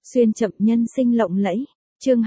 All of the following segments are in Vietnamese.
Xuyên chậm nhân sinh lộng lẫy. Chương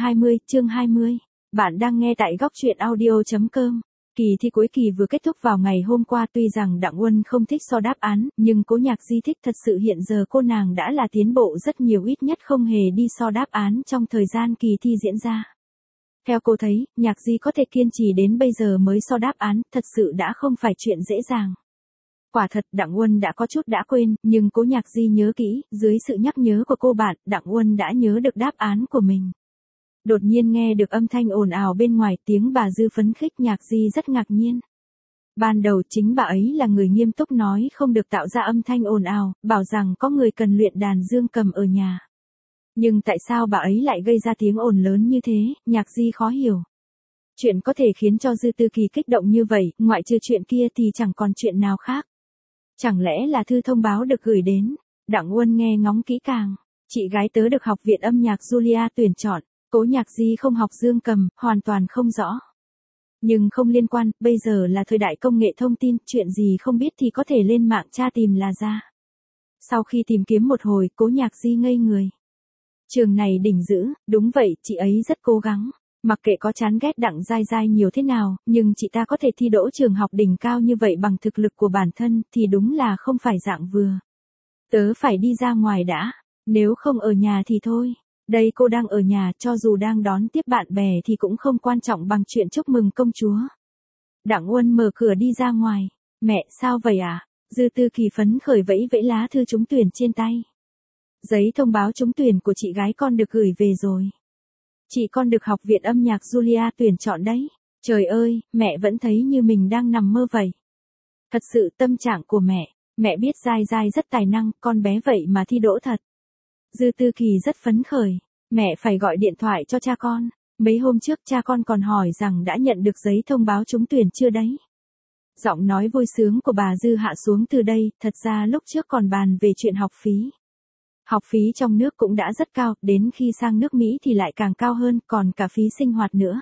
20. Bạn đang nghe tại góc truyện audio.com. Kỳ thi cuối kỳ vừa kết thúc vào ngày hôm qua, tuy rằng Đặng Uân không thích so đáp án, nhưng Cố Nhạc Di thích thật sự. Hiện giờ cô nàng đã là tiến bộ rất nhiều, ít nhất không hề đi so đáp án trong thời gian kỳ thi diễn ra. Theo cô thấy, Nhạc Di có thể kiên trì đến bây giờ mới so đáp án, thật sự đã không phải chuyện dễ dàng. Quả thật Đặng Uân đã có chút đã quên, nhưng Cố Nhạc Di nhớ kỹ, dưới sự nhắc nhớ của cô bạn, Đặng Uân đã nhớ được đáp án của mình. Đột nhiên nghe được âm thanh ồn ào bên ngoài, tiếng bà Dư phấn khích. Nhạc Di rất ngạc nhiên. Ban đầu chính bà ấy là người nghiêm túc nói không được tạo ra âm thanh ồn ào, bảo rằng có người cần luyện đàn dương cầm ở nhà. Nhưng tại sao bà ấy lại gây ra tiếng ồn lớn như thế, Nhạc Di khó hiểu. Chuyện có thể khiến cho Dư Tư Kỳ kích động như vậy, ngoại trừ chuyện kia thì chẳng còn chuyện nào khác. Chẳng lẽ là thư thông báo được gửi đến? Đặng Uân nghe ngóng kỹ càng. Chị gái tớ được học viện âm nhạc Julia tuyển chọn. Cố Nhạc Di không học dương cầm, hoàn toàn không rõ. Nhưng không liên quan, bây giờ là thời đại công nghệ thông tin, chuyện gì không biết thì có thể lên mạng tra tìm là ra. Sau khi tìm kiếm một hồi, Cố Nhạc Di ngây người. Trường này đỉnh dữ, đúng vậy, chị ấy rất cố gắng. Mặc kệ có chán ghét Đặng Giai Giai nhiều thế nào, nhưng chị ta có thể thi đỗ trường học đỉnh cao như vậy bằng thực lực của bản thân thì đúng là không phải dạng vừa. Tớ phải đi ra ngoài đã, nếu không ở nhà thì thôi. Đây cô đang ở nhà, cho dù đang đón tiếp bạn bè thì cũng không quan trọng bằng chuyện chúc mừng công chúa. Đặng Uân mở cửa đi ra ngoài. Mẹ, sao vậy à? Dư Tư Kỳ phấn khởi vẫy vẫy lá thư trúng tuyển trên tay. Giấy thông báo trúng tuyển của chị gái con được gửi về rồi. Chị con được học viện âm nhạc Julia tuyển chọn đấy. Trời ơi, mẹ vẫn thấy như mình đang nằm mơ vậy. Thật sự tâm trạng của mẹ biết Giai Giai rất tài năng, con bé vậy mà thi đỗ thật. Dư Tư Kỳ rất phấn khởi. Mẹ phải gọi điện thoại cho cha con. Mấy hôm trước cha con còn hỏi rằng đã nhận được giấy thông báo trúng tuyển chưa đấy. Giọng nói vui sướng của bà Dư hạ xuống từ đây, thật ra lúc trước còn bàn về chuyện học phí. Học phí trong nước cũng đã rất cao, đến khi sang nước Mỹ thì lại càng cao hơn, còn cả phí sinh hoạt nữa.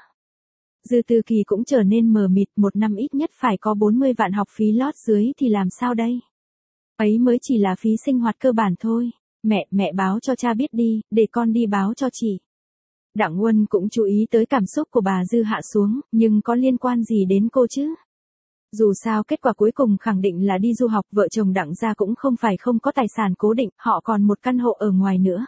Dư Tư Kỳ cũng trở nên mờ mịt, một năm ít nhất phải có 40 vạn học phí lót dưới thì làm sao đây? Ấy mới chỉ là phí sinh hoạt cơ bản thôi. Mẹ báo cho cha biết đi, để con đi báo cho chị. Đặng Uân cũng chú ý tới cảm xúc của bà Dư hạ xuống, nhưng có liên quan gì đến cô chứ? Dù sao kết quả cuối cùng khẳng định là đi du học, vợ chồng Đặng gia cũng không phải không có tài sản cố định, họ còn một căn hộ ở ngoài nữa.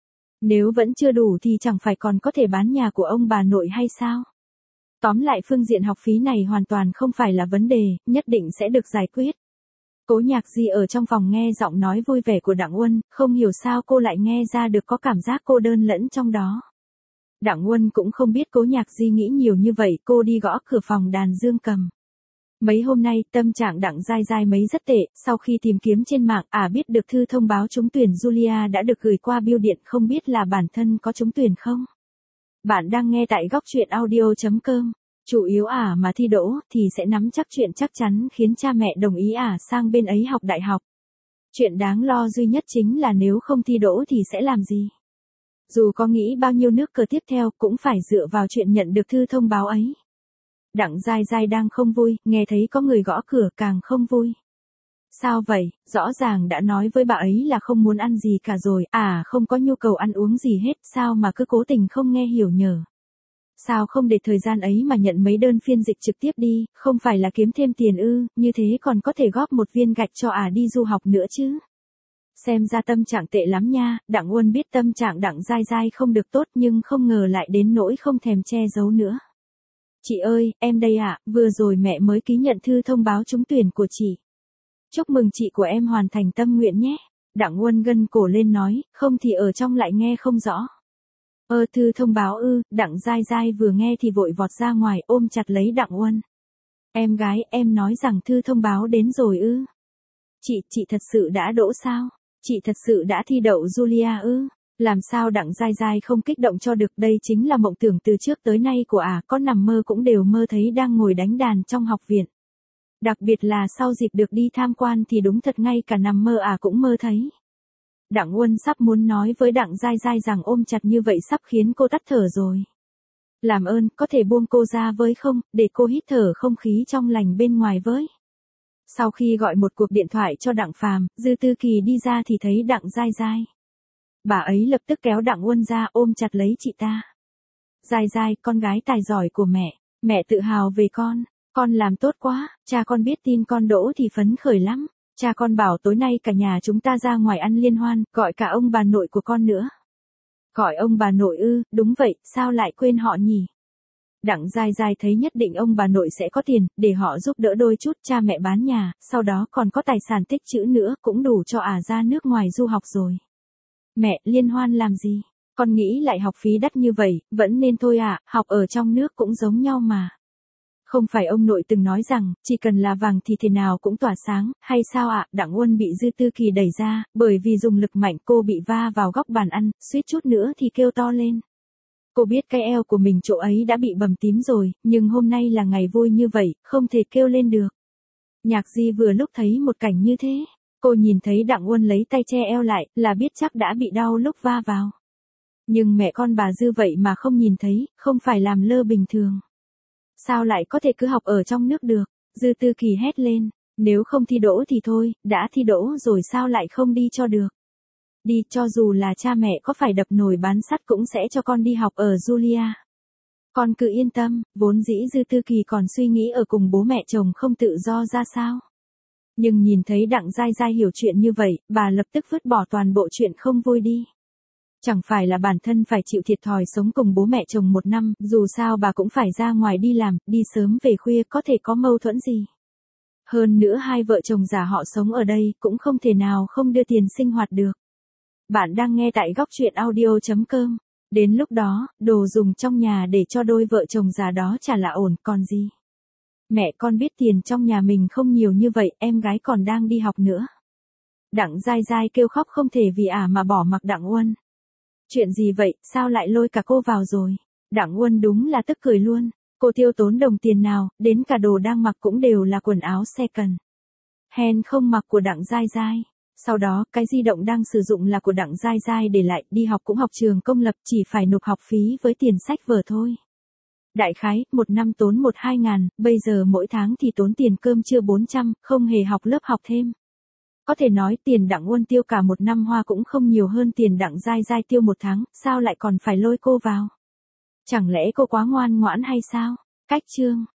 Nếu vẫn chưa đủ thì chẳng phải còn có thể bán nhà của ông bà nội hay sao? Tóm lại phương diện học phí này hoàn toàn không phải là vấn đề, nhất định sẽ được giải quyết. Cố Nhạc Di ở trong phòng nghe giọng nói vui vẻ của Đặng Uân, không hiểu sao cô lại nghe ra được có cảm giác cô đơn lẫn trong đó. Đặng Uân cũng không biết Cố Nhạc Di nghĩ nhiều như vậy, cô đi gõ cửa phòng đàn dương cầm. Mấy hôm nay, tâm trạng Đặng Giai Giai mấy rất tệ, sau khi tìm kiếm trên mạng, biết được thư thông báo trúng tuyển Julia đã được gửi qua bưu điện, không biết là bản thân có trúng tuyển không? Bạn đang nghe tại góc truyện audio.com. Chủ yếu mà thi đỗ thì sẽ nắm chắc chuyện chắc chắn khiến cha mẹ đồng ý sang bên ấy học đại học. Chuyện đáng lo duy nhất chính là nếu không thi đỗ thì sẽ làm gì? Dù có nghĩ bao nhiêu nước cờ tiếp theo cũng phải dựa vào chuyện nhận được thư thông báo ấy. Đặng Giai Giai đang không vui, nghe thấy có người gõ cửa càng không vui. Sao vậy, rõ ràng đã nói với bà ấy là không muốn ăn gì cả rồi, không có nhu cầu ăn uống gì hết, sao mà cứ cố tình không nghe hiểu nhở? Sao không để thời gian ấy mà nhận mấy đơn phiên dịch trực tiếp đi, không phải là kiếm thêm tiền ư, như thế còn có thể góp một viên gạch cho đi du học nữa chứ. Xem ra tâm trạng tệ lắm nha. Đặng Uân biết tâm trạng Đặng Giai Giai không được tốt nhưng không ngờ lại đến nỗi không thèm che giấu nữa. Chị ơi, em đây vừa rồi mẹ mới ký nhận thư thông báo trúng tuyển của chị. Chúc mừng chị của em hoàn thành tâm nguyện nhé. Đặng Uân gân cổ lên nói, không thì ở trong lại nghe không rõ. Thư thông báo ư? Đặng Giai Giai vừa nghe thì vội vọt ra ngoài ôm chặt lấy Đặng Uân. Em gái, em nói rằng thư thông báo đến rồi ư? Chị thật sự đã đỗ sao? Chị thật sự đã thi đậu Julia ư? Làm sao Đặng Giai Giai không kích động cho được, đây chính là mộng tưởng từ trước tới nay của có nằm mơ cũng đều mơ thấy đang ngồi đánh đàn trong học viện. Đặc biệt là sau dịp được đi tham quan thì đúng thật ngay cả nằm mơ cũng mơ thấy. Đặng Uân sắp muốn nói với Đặng Giai Giai rằng ôm chặt như vậy sắp khiến cô tắt thở rồi. Làm ơn, có thể buông cô ra với không, để cô hít thở không khí trong lành bên ngoài với. Sau khi gọi một cuộc điện thoại cho Đặng Phàm, Dư Tư Kỳ đi ra thì thấy Đặng Giai Giai. Bà ấy lập tức kéo Đặng Uân ra ôm chặt lấy chị ta. Giai Giai, con gái tài giỏi của mẹ tự hào về con làm tốt quá, cha con biết tin con đỗ thì phấn khởi lắm. Cha con bảo tối nay cả nhà chúng ta ra ngoài ăn liên hoan, gọi cả ông bà nội của con nữa. Gọi ông bà nội ư, đúng vậy, sao lại quên họ nhỉ? Đặng Giai Giai thấy nhất định ông bà nội sẽ có tiền, để họ giúp đỡ đôi chút, cha mẹ bán nhà, sau đó còn có tài sản tích trữ nữa, cũng đủ cho ra nước ngoài du học rồi. Mẹ, liên hoan làm gì? Con nghĩ lại học phí đắt như vậy, vẫn nên thôi học ở trong nước cũng giống nhau mà. Không phải ông nội từng nói rằng, chỉ cần là vàng thì thế nào cũng tỏa sáng, hay sao Đặng Uân bị Dư Tư Kỳ đẩy ra, bởi vì dùng lực mạnh cô bị va vào góc bàn ăn, suýt chút nữa thì kêu to lên. Cô biết cái eo của mình chỗ ấy đã bị bầm tím rồi, nhưng hôm nay là ngày vui như vậy, không thể kêu lên được. Nhạc Di vừa lúc thấy một cảnh như thế, cô nhìn thấy Đặng Uân lấy tay che eo lại, là biết chắc đã bị đau lúc va vào. Nhưng mẹ con bà Dư vậy mà không nhìn thấy, không phải làm lơ bình thường. Sao lại có thể cứ học ở trong nước được? Dư Tư Kỳ hét lên, nếu không thi đỗ thì thôi, đã thi đỗ rồi sao lại không đi cho được? Đi, cho dù là cha mẹ có phải đập nồi bán sắt cũng sẽ cho con đi học ở Julia. Con cứ yên tâm, vốn dĩ Dư Tư Kỳ còn suy nghĩ ở cùng bố mẹ chồng không tự do ra sao. Nhưng nhìn thấy Đặng Giai Giai hiểu chuyện như vậy, bà lập tức vứt bỏ toàn bộ chuyện không vui đi. Chẳng phải là bản thân phải chịu thiệt thòi sống cùng bố mẹ chồng 1 năm, dù sao bà cũng phải ra ngoài đi làm, đi sớm về khuya có thể có mâu thuẫn gì. Hơn nữa hai vợ chồng già họ sống ở đây cũng không thể nào không đưa tiền sinh hoạt được. Bạn đang nghe tại góc truyện audio.com. Đến lúc đó, đồ dùng trong nhà để cho đôi vợ chồng già đó trả là ổn, còn gì. Mẹ con biết tiền trong nhà mình không nhiều như vậy, em gái còn đang đi học nữa. Đặng Giai Giai kêu khóc không thể vì mà bỏ mặc Đặng Uân. Chuyện gì vậy, sao lại lôi cả cô vào rồi? Đặng Uân đúng là tức cười luôn. Cô tiêu tốn đồng tiền nào, đến cả đồ đang mặc cũng đều là quần áo second hand không mặc của Đặng Giai Giai. Sau đó, cái di động đang sử dụng là của Đặng Giai Giai để lại, đi học cũng học trường công lập, chỉ phải nộp học phí với tiền sách vở thôi. Đại khái, 1 năm tốn 1-2 ngàn, bây giờ mỗi tháng thì tốn tiền cơm trưa 400, không hề học lớp học thêm. Có thể nói tiền Đặng Uân tiêu cả 1 năm hoa cũng không nhiều hơn tiền Đặng Giai Giai tiêu 1 tháng, sao lại còn phải lôi cô vào? Chẳng lẽ cô quá ngoan ngoãn hay sao? Cách chương